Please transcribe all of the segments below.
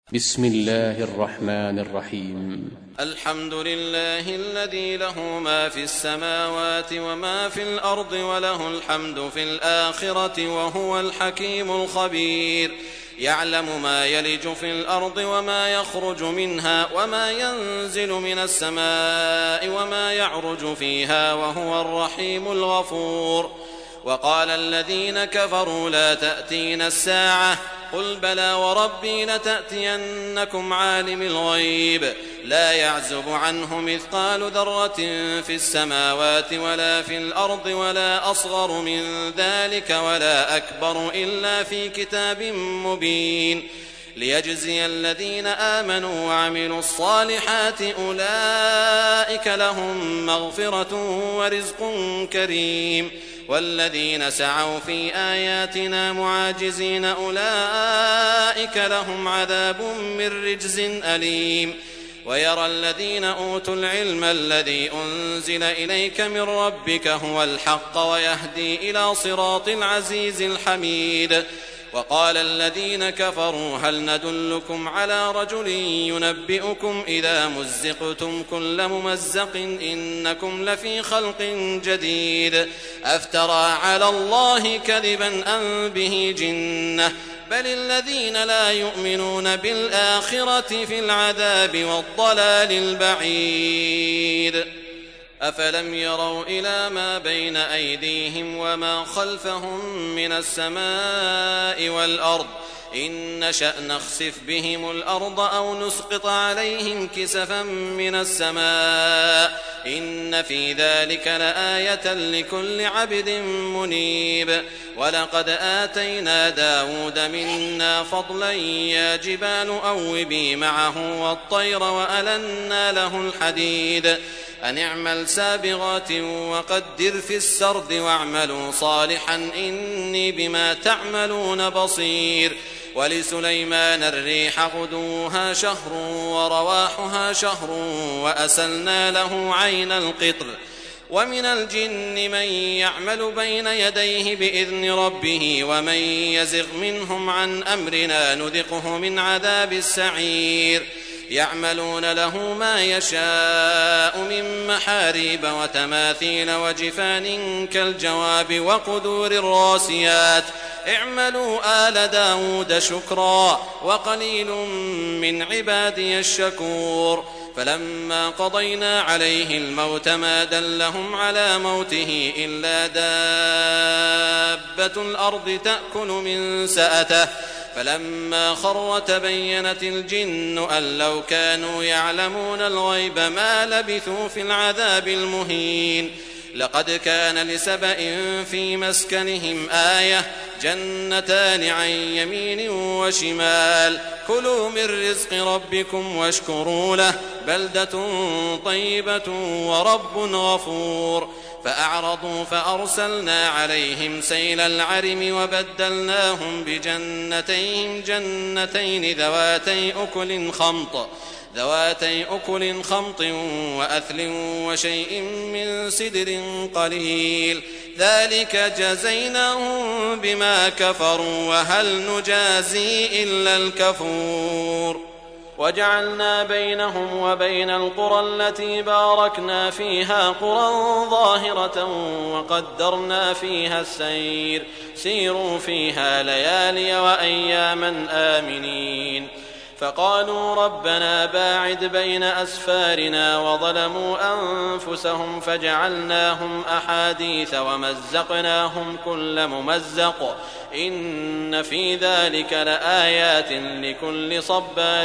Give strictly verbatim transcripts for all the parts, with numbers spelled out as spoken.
بسم الله الرحمن الرحيم. الحمد لله الذي له ما في السماوات وما في الأرض وله الحمد في الآخرة وهو الحكيم الخبير. يعلم ما يلج في الأرض وما يخرج منها وما ينزل من السماء وما يعرج فيها وهو الرحيم الغفور. وقال الذين كفروا لا تأتينا الساعة قل بلى وربي لتأتينكم عالم الغيب لا يعزب عنه مثقال ذرة في السماوات ولا في الأرض ولا أصغر من ذلك ولا أكبر إلا في كتاب مبين ليجزي الذين آمنوا وعملوا الصالحات أولئك لهم مغفرة ورزق كريم والذين سعوا في آياتنا معاجزين أولئك لهم عذاب من رجز أليم. ويرى الذين أوتوا العلم الذي أنزل إليك من ربك هو الحق ويهدي إلى صراط العزيز الحميد. وقال الذين كفروا هل ندلكم على رجل ينبئكم إذا مزقتم كل ممزق إنكم لفي خلق جديد أفترى على الله كذبا أم به جنة بل الذين لا يؤمنون بالآخرة في العذاب والضلال البعيد. أفلم يروا إلى ما بين أيديهم وما خلفهم من السماء والأرض إن نشأ نخسف بهم الأرض أو نسقط عليهم كسفا من السماء إن في ذلك لآية لكل عبد منيب. ولقد آتينا داود منا فضلا يا جبال أوبي معه والطير وألنا له الحديد أن اعمل سابغات وقدر في السرد واعملوا صالحا إني بما تعملون بصير. ولسليمان الريح غدوها شهر ورواحها شهر وأسلنا له عين القطر. ومن الجن من يعمل بين يديه بإذن ربه ومن يزغ منهم عن أمرنا نذقه من عذاب السعير. يعملون له ما يشاء من محاريب وتماثيل وجفان كالجواب وقدور الراسيات اعملوا آل داود شكرا وقليل من عبادي الشكور. فلما قضينا عليه الموت ما دلهم على موته إلا دابة الأرض تأكل من سأته فلما خر تبينت الجن أن لو كانوا يعلمون الغيب ما لبثوا في العذاب المهين. لقد كان لسبأ في مسكنهم آية جنتان عن يمين وشمال كلوا من رزق ربكم واشكروا له بلدة طيبة ورب غفور. فأعرضوا فأرسلنا عليهم سيل العرم وبدلناهم بجنتين جنتين ذواتي أكل خمط ذواتي أكل خمط وأثل وشيء من سدر قليل ذلك جزيناهم بما كفروا وهل نجازي إلا الكفور. وجعلنا بينهم وبين القرى التي باركنا فيها قرى ظاهرة وقدرنا فيها السير سيروا فيها ليالي وأياما آمنين. فقالوا ربنا باعد بين أسفارنا وظلموا أنفسهم فجعلناهم أحاديث ومزقناهم كل ممزق إن في ذلك لآيات لكل صبار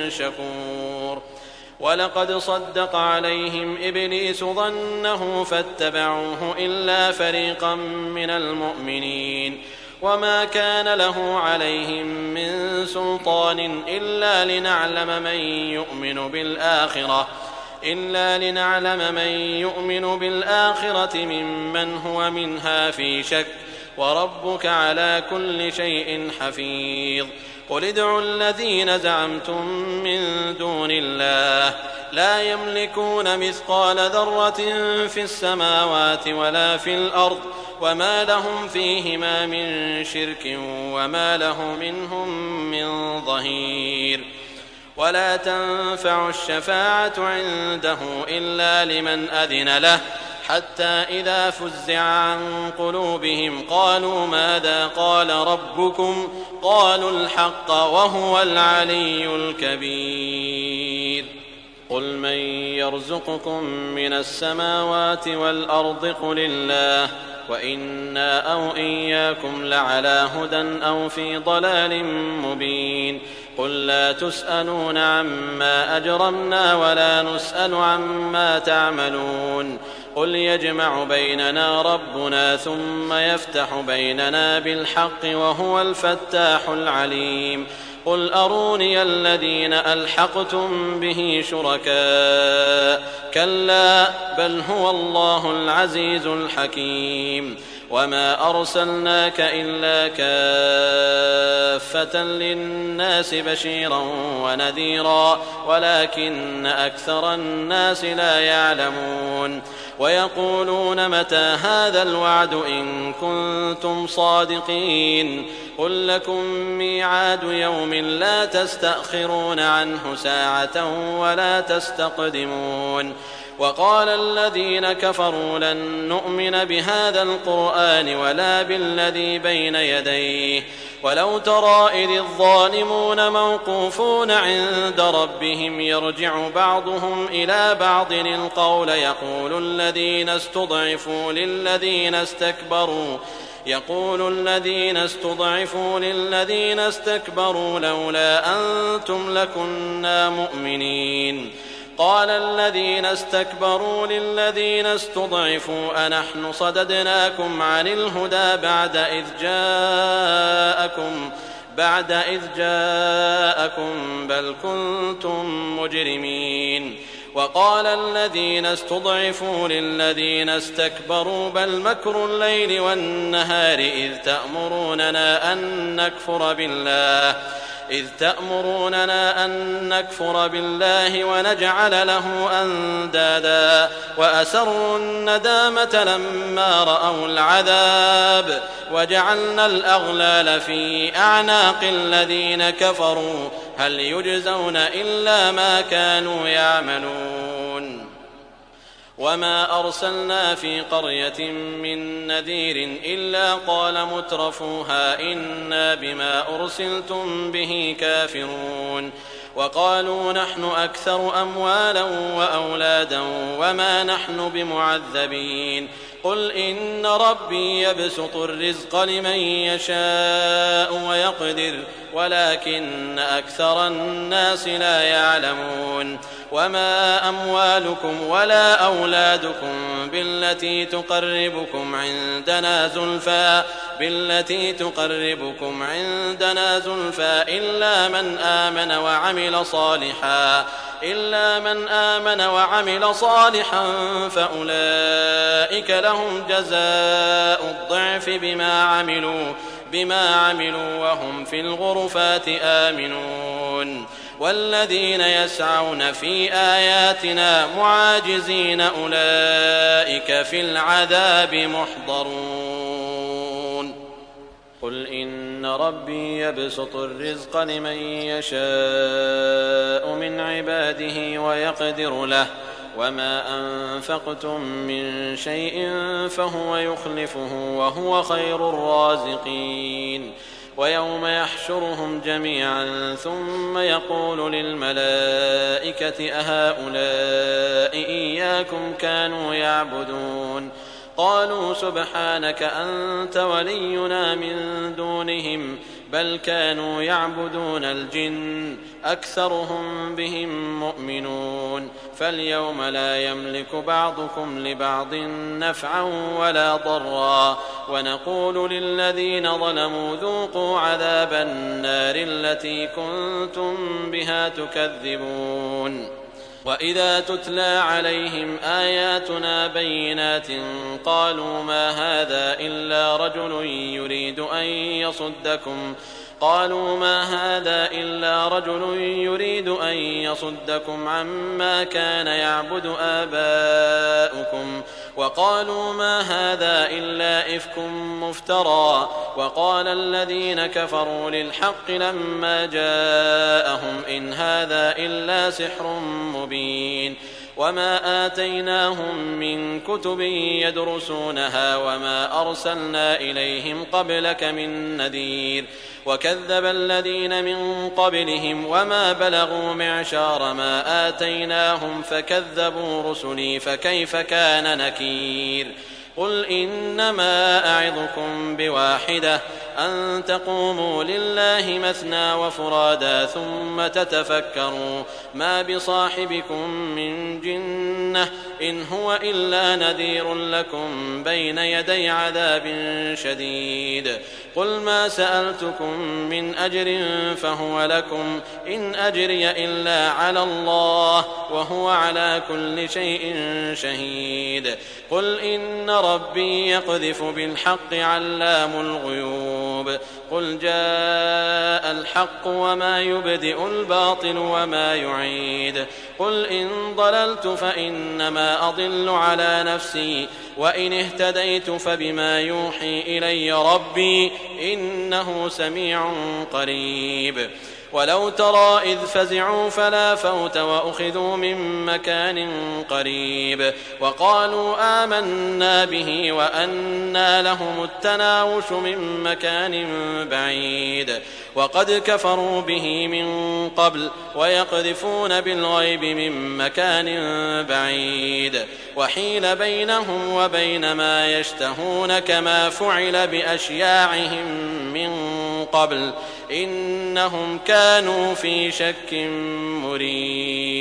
شكور. ولقد صدق عليهم إبليس ظنه فاتبعوه إلا فريقا من المؤمنين وما كان له عليهم من سلطان إلا لنعلم من يؤمن بالآخرة إلا لنعلم من يؤمن بالآخرة ممن هو منها في شك وربك على كل شيء حفيظ. قل ادعوا الذين زعمتم من دون الله لا يملكون مثقال ذرة في السماوات ولا في الأرض وما لهم فيهما من شرك وما له منهم من ظهير. ولا تنفع الشفاعة عنده إلا لمن أذن له حتى إذا فزع عن قلوبهم قالوا ماذا قال ربكم قالوا الحق وهو العلي الكبير قل من يرزقكم من السماوات والأرض قل الله وإنا أو إياكم لعلى هدى أو في ضلال مبين قل لا تسألون عما أجرمنا ولا نسأل عما تعملون قل يجمع بيننا ربنا ثم يفتح بيننا بالحق وهو الفتاح العليم قل أروني الذين ألحقتم به شركاء كلا بل هو الله العزيز الحكيم وما أرسلناك إلا كافة للناس بشيرا ونذيرا ولكن أكثر الناس لا يعلمون ويقولون متى هذا الوعد إن كنتم صادقين قل لكم ميعاد يوم لا تستأخرون عنه ساعة ولا تستقدمون وقال الذين كفروا لن نؤمن بهذا القرآن ولا بالذي بين يديه ولو ترى إذ الظالمون موقوفون عند ربهم يرجع بعضهم إلى بعض القول يقول الذين استضعفوا للذين استكبروا يقول الذين استضعفوا للذين استكبروا لولا أنتم لكنا مؤمنين قال الذين استكبروا للذين استضعفوا أنحن صددناكم عن الهدى بعد إذ جاءكم بعد إذ جاءكم بل كنتم مجرمين وقال الذين استضعفوا للذين استكبروا بل مكر الليل والنهار إذ تأمروننا أن نكفر بالله إذ تأمروننا أن نكفر بالله ونجعل له أندادا وأسروا الندامة لما رأوا العذاب وجعلنا الأغلال في أعناق الذين كفروا هل يجزون إلا ما كانوا يعملون وما أرسلنا في قرية من نذير إلا قال مترفوها إنا بما أرسلتم به كافرون وقالوا نحن أكثر أموالا وأولادا وما نحن بمعذبين قل إن ربي يبسط الرزق لمن يشاء ويقدر ولكن أكثر الناس لا يعلمون وما أموالكم ولا أولادكم بالتي تقربكم عندنا زلفى بالتي تقربكم عندنا زلفى إلا من آمن وعمل صالحا إلا من آمن وعمل صالحا فأولئك لهم جزاء الضعف بما عملوا بما عملوا وهم في الغرفات آمنون والذين يسعون في آياتنا معاجزين أولئك في العذاب محضرون قل إن ربي يبسط الرزق لمن يشاء من عباده ويقدر له وما أنفقتم من شيء فهو يخلفه وهو خير الرازقين ويوم يحشرهم جميعا ثم يقول للملائكة أهؤلاء إياكم كانوا يعبدون قالوا سبحانك أنت ولينا من دونهم بل كانوا يعبدون الجن أكثرهم بهم مؤمنون فاليوم لا يملك بعضكم لبعض نفعا ولا ضرا ونقول للذين ظلموا ذوقوا عذاب النار التي كنتم بها تكذبون وإذا تتلى عليهم آياتنا بينات قالوا ما هذا إلا رجل يريد أن يصدكم قالوا ما هذا إلا رجل يريد أن يصدكم عما كان يعبد آباؤكم وقالوا ما هذا إلا إفك مفترى وقال الذين كفروا للحق لما جاءهم إن هذا إلا سحر مبين وما آتيناهم من كتب يدرسونها وما أرسلنا إليهم قبلك من نذير وكذب الذين من قبلهم وما بلغوا معشار ما آتيناهم فكذبوا رسلي فكيف كان نكير قل إنما أعظكم بواحدة أن تقوموا لله مثنى وفرادا ثم تتفكروا ما بصاحبكم من جنة إن هو إلا نذير لكم بين يدي عذاب شديد قل ما سألتكم من أجر فهو لكم إن أجري إلا على الله وهو على كل شيء شهيد قل إن ربي يقذف بالحق علام الغيوب قل جاء الحق وما يبدئ الباطل وما يعيد قل إن ضللت فإنما أضل على نفسي وإن اهتديت فبما يوحي إلي ربي إنه سميع قريب ولو ترى إذ فزعوا فلا فوت وأخذوا من مكان قريب وقالوا آمنا به وأنى لهم التناوش من مكان بعيد وقد كفروا به من قبل ويقذفون بالغيب من مكان بعيد وحيل بينهم وبين ما يشتهون كما فعل بأشياعهم من قبل إنهم كانوا في شك مريب